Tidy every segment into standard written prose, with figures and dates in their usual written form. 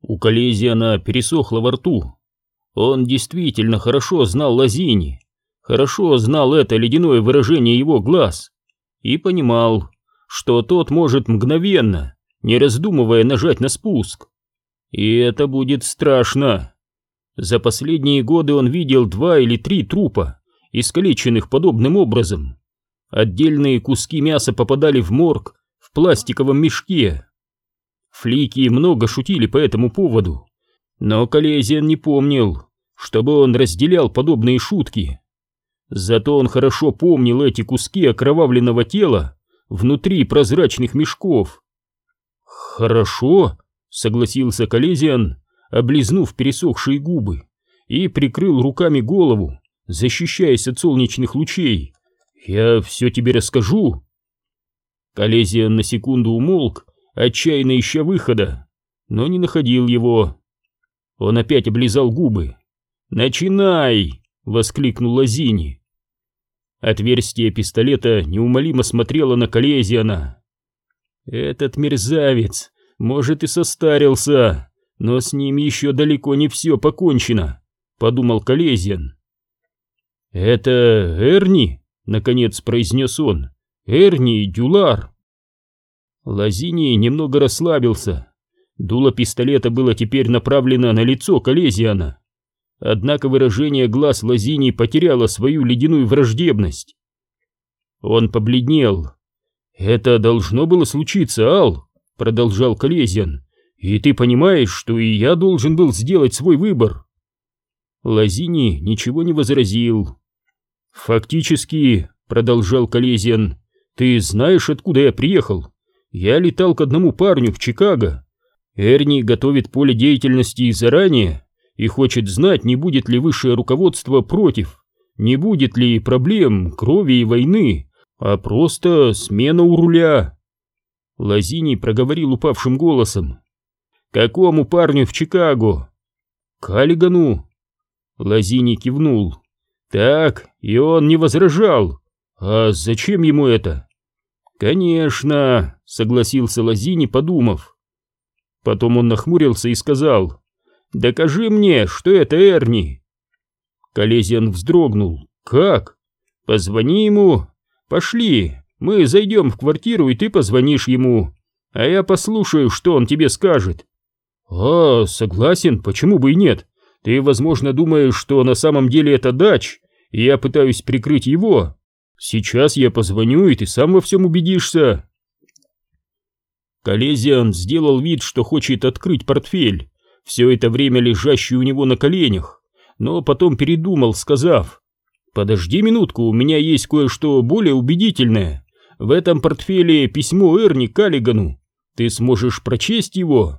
У Колезиана пересохло во рту. Он действительно хорошо знал Лазини, хорошо знал это ледяное выражение его глаз и понимал, что тот может мгновенно, не раздумывая, нажать на спуск. И это будет страшно. За последние годы он видел 2 или 3 трупа, искалеченных подобным образом. Отдельные куски мяса попадали в морг в пластиковом мешке. Флики много шутили по этому поводу, но Колезиан не помнил, чтобы он разделял подобные шутки. Зато он хорошо помнил эти куски окровавленного тела внутри прозрачных мешков. «Хорошо», — согласился Колезиан, облизнув пересохшие губы, и прикрыл руками голову, защищаясь от солнечных лучей. «Я все тебе расскажу». Колезиан на секунду умолк, отчаянно ища выхода, но не находил его. Он опять облизал губы. «Начинай!» — воскликнул Лазини. Отверстие пистолета неумолимо смотрело на Колезиана. «Этот мерзавец, может, и состарился, но с ним еще далеко не все покончено», — подумал Колезиан. «Это Эрни?» — наконец произнес он. «Эрни Дюлар». Лазини немного расслабился. Дуло пистолета было теперь направлено на лицо Колезиана. Однако выражение глаз Лазини потеряло свою ледяную враждебность. Он побледнел. «Это должно было случиться, Ал», — продолжал Колезиан. «И ты понимаешь, что и я должен был сделать свой выбор». Лазини ничего не возразил. «Фактически», — продолжал Колезиан, — «ты знаешь, откуда я приехал? Я летал к одному парню в Чикаго. Эрни готовит поле деятельности заранее и хочет знать, не будет ли высшее руководство против, не будет ли проблем, крови и войны, а просто смена у руля». Лазини проговорил упавшим голосом. «Какому парню в Чикаго?» «Каллигану». Лазини кивнул. «Так, и он не возражал. А зачем ему это?» «Конечно», — согласился Лазини, подумав. Потом он нахмурился и сказал: «Докажи мне, что это Эрни». Колезиан вздрогнул. «Как?» «Позвони ему. Пошли, мы зайдем в квартиру, и ты позвонишь ему, а я послушаю, что он тебе скажет». «А, согласен, почему бы и нет? Ты, возможно, думаешь, что на самом деле это Дач, и я пытаюсь прикрыть его. Сейчас я позвоню, и ты сам во всем убедишься». Колезиан сделал вид, что хочет открыть портфель, все это время лежащий у него на коленях, но потом передумал, сказав: «Подожди минутку, у меня есть кое-что более убедительное. В этом портфеле письмо Эрни Каллигану. Ты сможешь прочесть его?»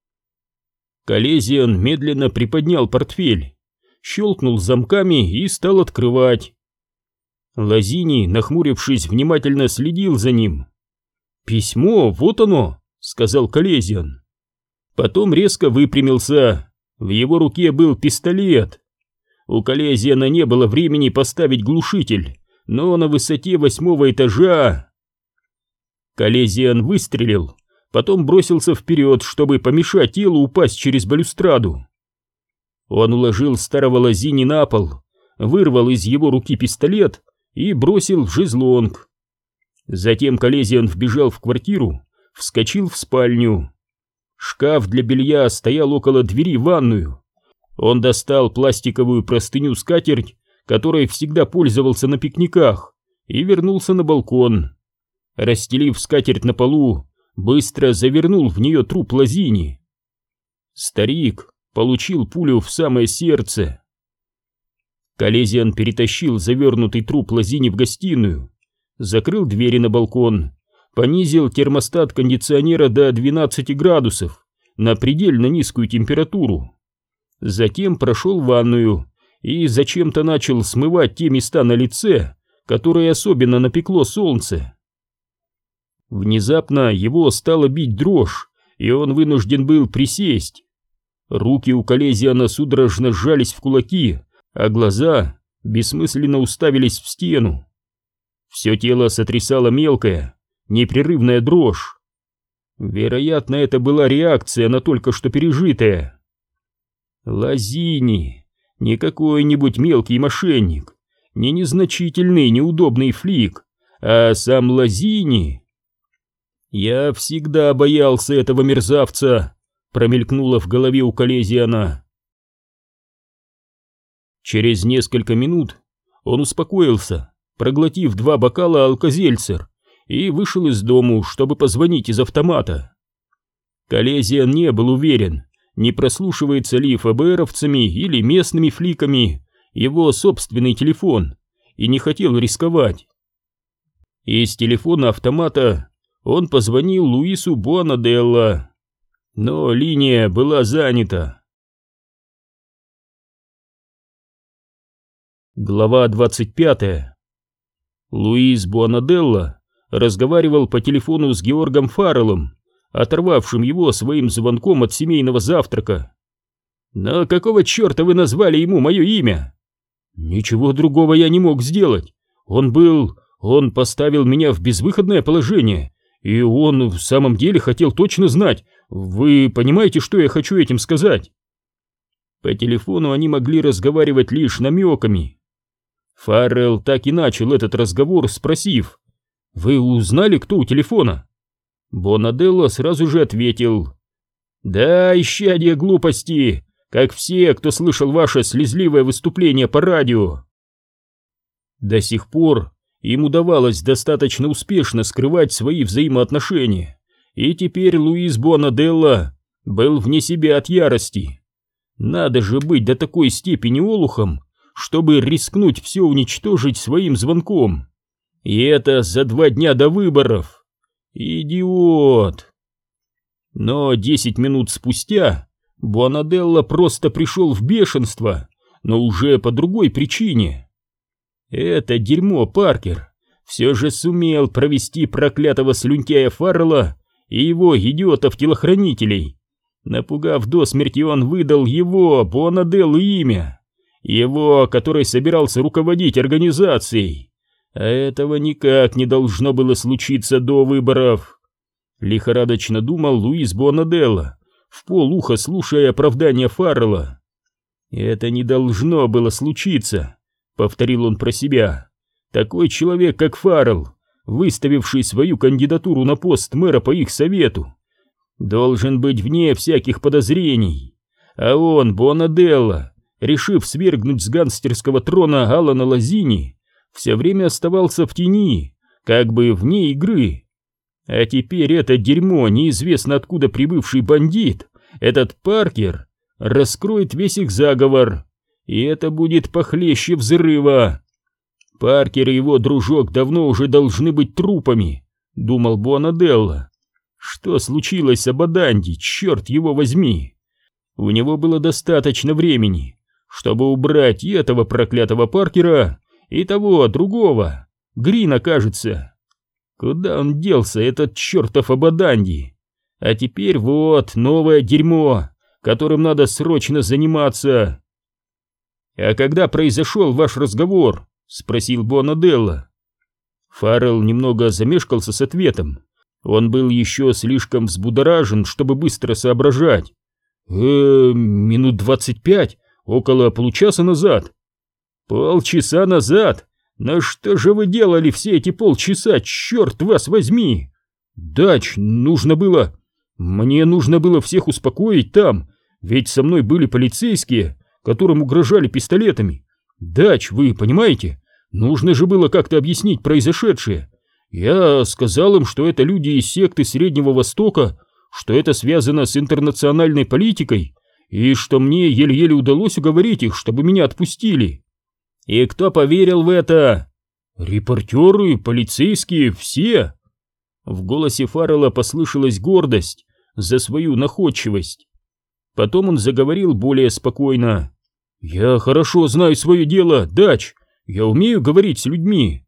Колезиан медленно приподнял портфель, щелкнул замками и стал открывать. Лазини, нахмурившись, внимательно следил за ним. «Письмо, вот оно», — сказал Колезиан. Потом резко выпрямился. В его руке был пистолет. У Колезиана не было времени поставить глушитель, но на высоте 8-го этажа... Колезиан выстрелил, потом бросился вперед, чтобы помешать телу упасть через балюстраду. Он уложил старого Лазини на пол, вырвал из его руки пистолет и бросил в шезлонг. Затем Колезиан вбежал в квартиру, вскочил в спальню. Шкаф для белья стоял около двери в ванную. Он достал пластиковую простыню-скатерть, которой всегда пользовался на пикниках, и вернулся на балкон. Расстелив скатерть на полу, быстро завернул в нее труп Лазини. Старик получил пулю в самое сердце. Колезиан перетащил завернутый труп Лазини в гостиную, закрыл двери на балкон, понизил термостат кондиционера до 12 градусов на предельно низкую температуру. Затем прошел в ванную и зачем-то начал смывать те места на лице, которые особенно напекло солнце. Внезапно его стало бить дрожь, и он вынужден был присесть. Руки у Колезиана судорожно сжались в кулаки, а глаза бессмысленно уставились в стену. Все тело сотрясало мелкая, непрерывная дрожь. Вероятно, это была реакция на только что пережитое. Лазини, не какой-нибудь мелкий мошенник, не незначительный неудобный флик, а сам Лазини. «Я всегда боялся этого мерзавца», — промелькнуло в голове у Колезиана. Через несколько минут он успокоился, проглотив 2 бокала алкозельцер, и вышел из дому, чтобы позвонить из автомата. Колезиан не был уверен, не прослушивается ли ФБРовцами или местными фликами его собственный телефон, и не хотел рисковать. Из телефона автомата он позвонил Луису Буанаделла, но линия была занята. Глава 25. Луис Буанаделла разговаривал по телефону с Георгом Фарреллом, оторвавшим его своим звонком от семейного завтрака. «Но какого черта вы назвали ему мое имя?» «Ничего другого я не мог сделать. Он поставил меня в безвыходное положение, и он в самом деле хотел точно знать. Вы понимаете, что я хочу этим сказать?» По телефону они могли разговаривать лишь намеками. Фаррелл так и начал этот разговор, спросив: «Вы узнали, кто у телефона?» Буанаделла сразу же ответил: «Да, исчадие глупости, как все, кто слышал ваше слезливое выступление по радио». До сих пор им удавалось достаточно успешно скрывать свои взаимоотношения, и теперь Луис Буанаделла был вне себя от ярости. Надо же быть до такой степени олухом, чтобы рискнуть все уничтожить своим звонком. И это за 2 дня до выборов. Идиот! Но 10 минут спустя Буанаделла просто пришел в бешенство, но уже по другой причине. Это дерьмо Паркер все же сумел провести проклятого слюнтяя Фаррелла и его идиотов-телохранителей. Напугав до смерти, он выдал его, Буанаделлу, имя. Его, который собирался руководить организацией. А этого никак не должно было случиться до выборов. Лихорадочно думал Луис Буанаделла, вполуха слушая оправдания Фаррелла. «Это не должно было случиться», — повторил он про себя. «Такой человек, как Фаррелл, выставивший свою кандидатуру на пост мэра по их совету, должен быть вне всяких подозрений. А он, Буанаделла, решив свергнуть с гангстерского трона Алана Лазини, все время оставался в тени, как бы вне игры. А теперь это дерьмо, неизвестно откуда прибывший бандит, этот Паркер, раскроет весь их заговор, и это будет похлеще взрыва. Паркер и его дружок давно уже должны быть трупами», — думал Буанаделла. «Что случилось с Абаданди, черт его возьми? У него было достаточно времени, чтобы убрать и этого проклятого Паркера, и того другого, Грина, кажется. Куда он делся, этот чертов Абаданди? А теперь вот новое дерьмо, которым надо срочно заниматься». «А когда произошел ваш разговор?» — спросил Буанаделла. Фаррелл немного замешкался с ответом. Он был еще слишком взбудоражен, чтобы быстро соображать. Минут 25, около получаса назад». «Полчаса назад? Но что же вы делали все эти полчаса, черт вас возьми?» «Дач, мне нужно было всех успокоить там, ведь со мной были полицейские, которым угрожали пистолетами. Дач, вы понимаете, нужно же было как-то объяснить произошедшее. Я сказал им, что это люди из секты Среднего Востока, что это связано с интернациональной политикой, и что мне еле-еле удалось уговорить их, чтобы меня отпустили». «И кто поверил в это?» «Репортеры, полицейские, все». В голосе Фаррелла послышалась гордость за свою находчивость. Потом он заговорил более спокойно. «Я хорошо знаю свое дело, Дач, я умею говорить с людьми».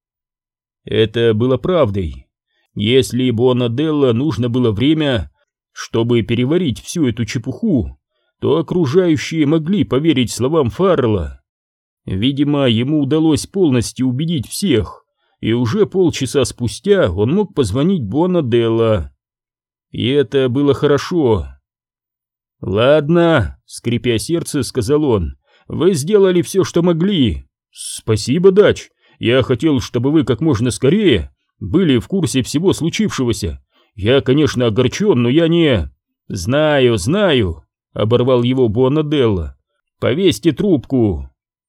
Это было правдой. Если Буанаделла нужно было время, чтобы переварить всю эту чепуху, то окружающие могли поверить словам Фаррелла. Видимо, ему удалось полностью убедить всех, и уже полчаса спустя он мог позвонить Буанаделла. И это было хорошо. «Ладно», — скрипя сердце, сказал он, — «вы сделали все, что могли». «Спасибо, Дач. Я хотел, чтобы вы как можно скорее были в курсе всего случившегося. Я, конечно, огорчен, но я не...» «Знаю, знаю», — оборвал его Буанаделла. «Повесьте трубку».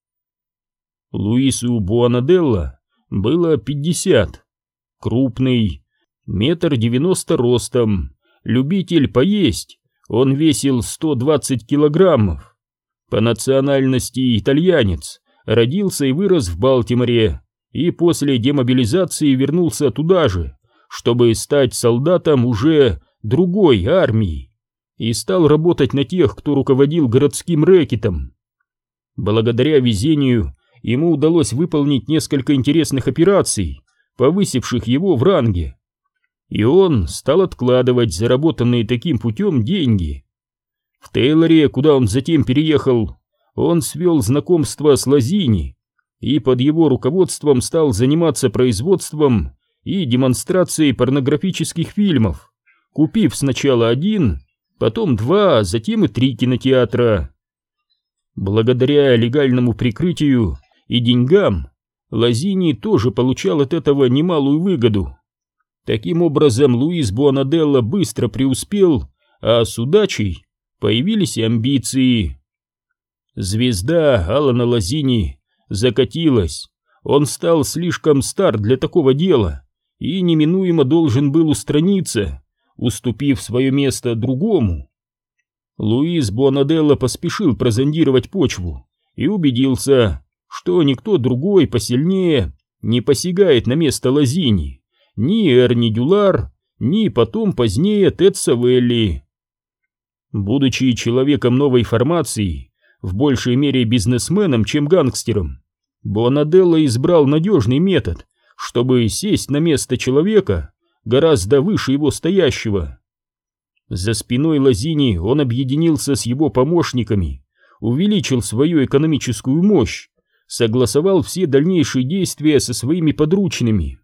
Луису Буанаделла было 50. Крупный, 1,90 м ростом, любитель поесть. Он весил 120 килограммов. По национальности итальянец, родился и вырос в Балтиморе, и после демобилизации вернулся туда же, чтобы стать солдатом уже другой армии, и стал работать на тех, кто руководил городским рэкетом. Благодаря везению ему удалось выполнить несколько интересных операций, повысивших его в ранге. И он стал откладывать заработанные таким путем деньги. В Тейлоре, куда он затем переехал, он свел знакомство с Лазини и под его руководством стал заниматься производством и демонстрацией порнографических фильмов, купив сначала 1, потом 2, затем и 3 кинотеатра. Благодаря легальному прикрытию и деньгам Лазини тоже получал от этого немалую выгоду. Таким образом, Луис Буанаделла быстро преуспел, а с удачей появились и амбиции. Звезда Алана Лазини закатилась, он стал слишком стар для такого дела и неминуемо должен был устраниться, уступив свое место другому. Луис Буанаделла поспешил прозондировать почву и убедился, что никто другой посильнее не посягает на место Лазини. Ни Эрни Дюлар, ни потом позднее Тед Савелли. Будучи человеком новой формации, в большей мере бизнесменом, чем гангстером, Буанаделла избрал надежный метод, чтобы сесть на место человека, гораздо выше его стоящего. За спиной Лазини он объединился с его помощниками, увеличил свою экономическую мощь, согласовал все дальнейшие действия со своими подручными.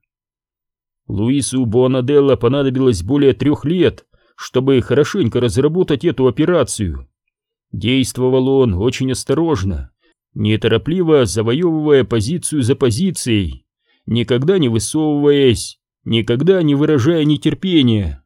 Луису Буанаделла понадобилось более 3 лет, чтобы хорошенько разработать эту операцию. Действовал он очень осторожно, неторопливо завоевывая позицию за позицией, никогда не высовываясь, никогда не выражая нетерпения.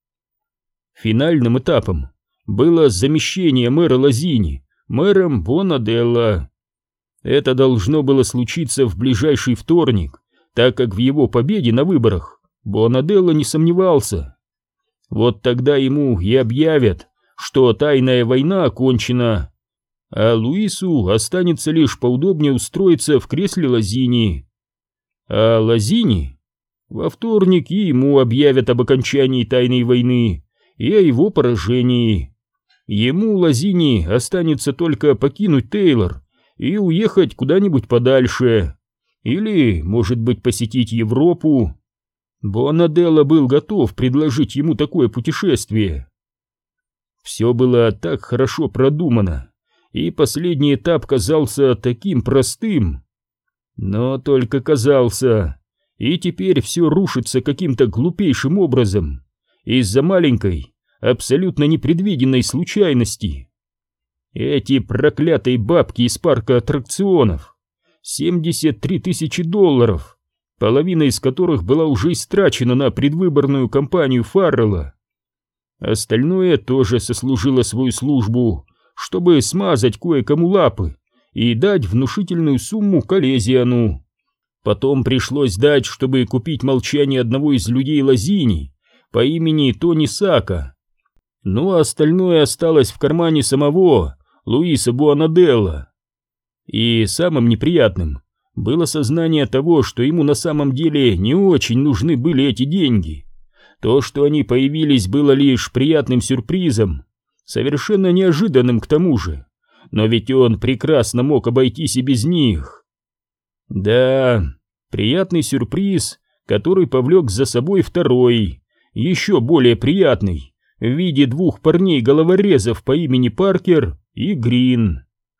Финальным этапом было замещение мэра Лазини мэром Буанаделла. Это должно было случиться в ближайший вторник, так как в его победе на выборах Буанаделла не сомневался. Вот тогда ему и объявят, что тайная война окончена, а Луису останется лишь поудобнее устроиться в кресле Лазини. А Лазини во вторник и ему объявят об окончании тайной войны и о его поражении. Ему, Лазини, останется только покинуть Тейлор и уехать куда-нибудь подальше, или, может быть, посетить Европу. Буанаделла был готов предложить ему такое путешествие. Все было так хорошо продумано, и последний этап казался таким простым. Но только казался, и теперь все рушится каким-то глупейшим образом, из-за маленькой, абсолютно непредвиденной случайности. Эти проклятые бабки из парка аттракционов, 73 тысячи долларов, половина из которых была уже истрачена на предвыборную кампанию Фаррелла. Остальное тоже сослужило свою службу, чтобы смазать кое-кому лапы и дать внушительную сумму Колезиану. Потом пришлось дать, чтобы купить молчание одного из людей Лазини по имени Тони Сака. Ну а остальное осталось в кармане самого Луиса Буанаделла. И самым неприятным было сознание того, что ему на самом деле не очень нужны были эти деньги. То, что они появились, было лишь приятным сюрпризом, совершенно неожиданным к тому же, но ведь он прекрасно мог обойтись и без них. Да, приятный сюрприз, который повлек за собой второй, еще более приятный, в виде 2 парней-головорезов по имени Паркер и Грин.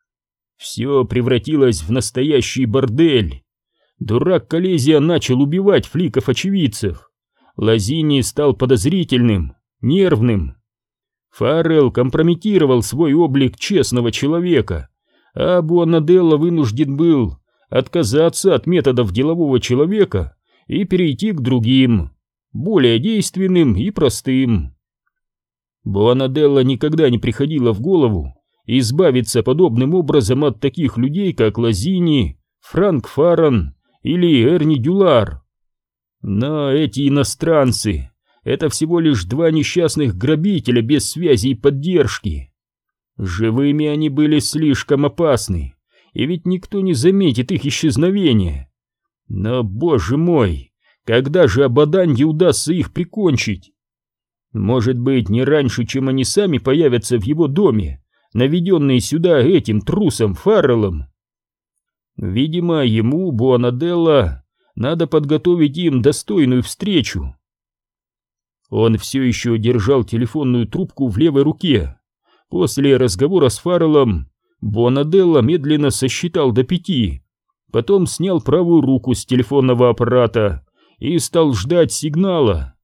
Все превратилось в настоящий бордель. Дурак Колезиан начал убивать фликов-очевидцев. Лазини стал подозрительным, нервным. Фаррелл компрометировал свой облик честного человека, а Буанаделла вынужден был отказаться от методов делового человека и перейти к другим, более действенным и простым. Буанаделла никогда не приходило в голову избавиться подобным образом от таких людей, как Лазини, Франк Фарран или Эрни Дюлар. Но эти иностранцы — это всего лишь два несчастных грабителя без связи и поддержки. Живыми они были слишком опасны, и ведь никто не заметит их исчезновения. Но, боже мой, когда же Абаданде удастся их прикончить? Может быть, не раньше, чем они сами появятся в его доме, наведенные сюда этим трусом Фарреллом. Видимо, ему, Буанаделла, надо подготовить им достойную встречу. Он все еще держал телефонную трубку в левой руке. После разговора с Фарреллом Буанаделла медленно сосчитал до 5, потом снял правую руку с телефонного аппарата и стал ждать сигнала.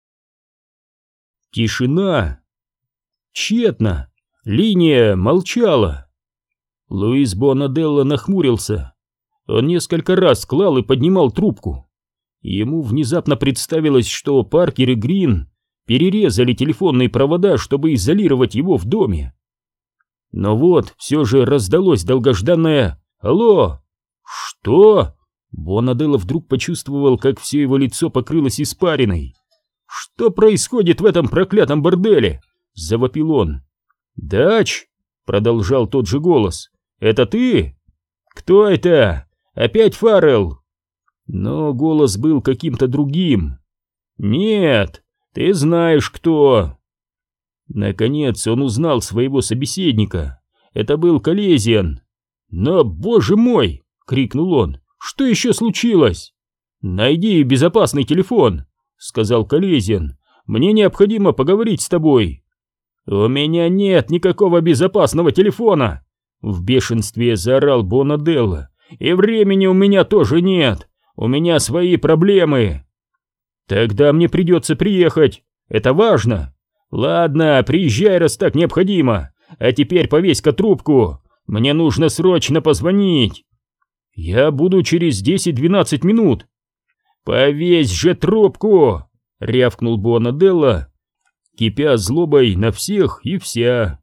Тишина. Тщетно. Линия молчала. Луис Буанаделла нахмурился. Он несколько раз клал и поднимал трубку. Ему внезапно представилось, что Паркер и Грин перерезали телефонные провода, чтобы изолировать его в доме. Но вот все же раздалось долгожданное «Алло!» «Что?» Буанаделла вдруг почувствовал, как все его лицо покрылось испариной. «Что происходит в этом проклятом борделе?» — завопил он. «Дач!» — продолжал тот же голос. «Это ты?» «Кто это? Опять Фаррелл?» Но голос был каким-то другим. «Нет, ты знаешь, кто!» Наконец он узнал своего собеседника. Это был Колезиан. «Но, боже мой!» — крикнул он. «Что еще случилось?» «Найди безопасный телефон», — сказал Колезиан. «Мне необходимо поговорить с тобой». «У меня нет никакого безопасного телефона!» — в бешенстве заорал Буанаделла. «И времени у меня тоже нет! У меня свои проблемы!» «Тогда мне придется приехать! Это важно! Ладно, приезжай, раз так необходимо! А теперь повесь-ка трубку! Мне нужно срочно позвонить!» «Я буду через 10-12 минут!» «Повесь же трубку!» — рявкнул Буанаделла, кипя злобой на всех и вся.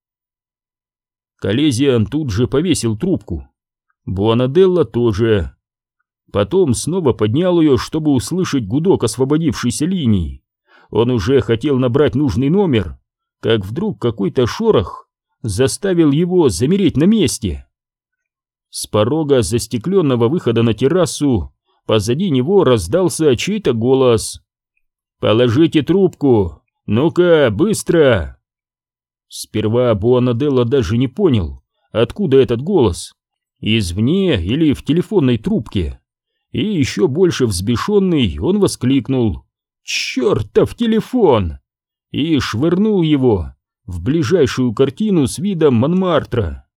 Колезиан тут же повесил трубку. Буанаделла тоже. Потом снова поднял ее, чтобы услышать гудок освободившейся линии. Он уже хотел набрать нужный номер, как вдруг какой-то шорох заставил его замереть на месте. С порога застекленного выхода на террасу позади него раздался чей-то голос. «Положите трубку! Ну-ка, быстро!» Сперва Буанаделла даже не понял, откуда этот голос, извне или в телефонной трубке. И еще больше взбешенный он воскликнул: «Чертов телефон!» и швырнул его в ближайшую картину с видом Монмартра.